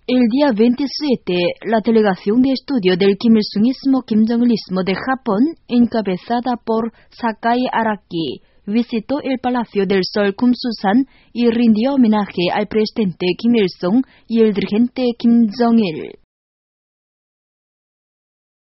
El día 27, la delegación de estudio del Kim Il-sungismo Kim-Jong-ilismo de Japón, encabezada por Sakai Araki, visitó el Palacio del Sol Kumsusan y rindió homenaje al presidente Kim Il-sung y el dirigente Kim Jong-il.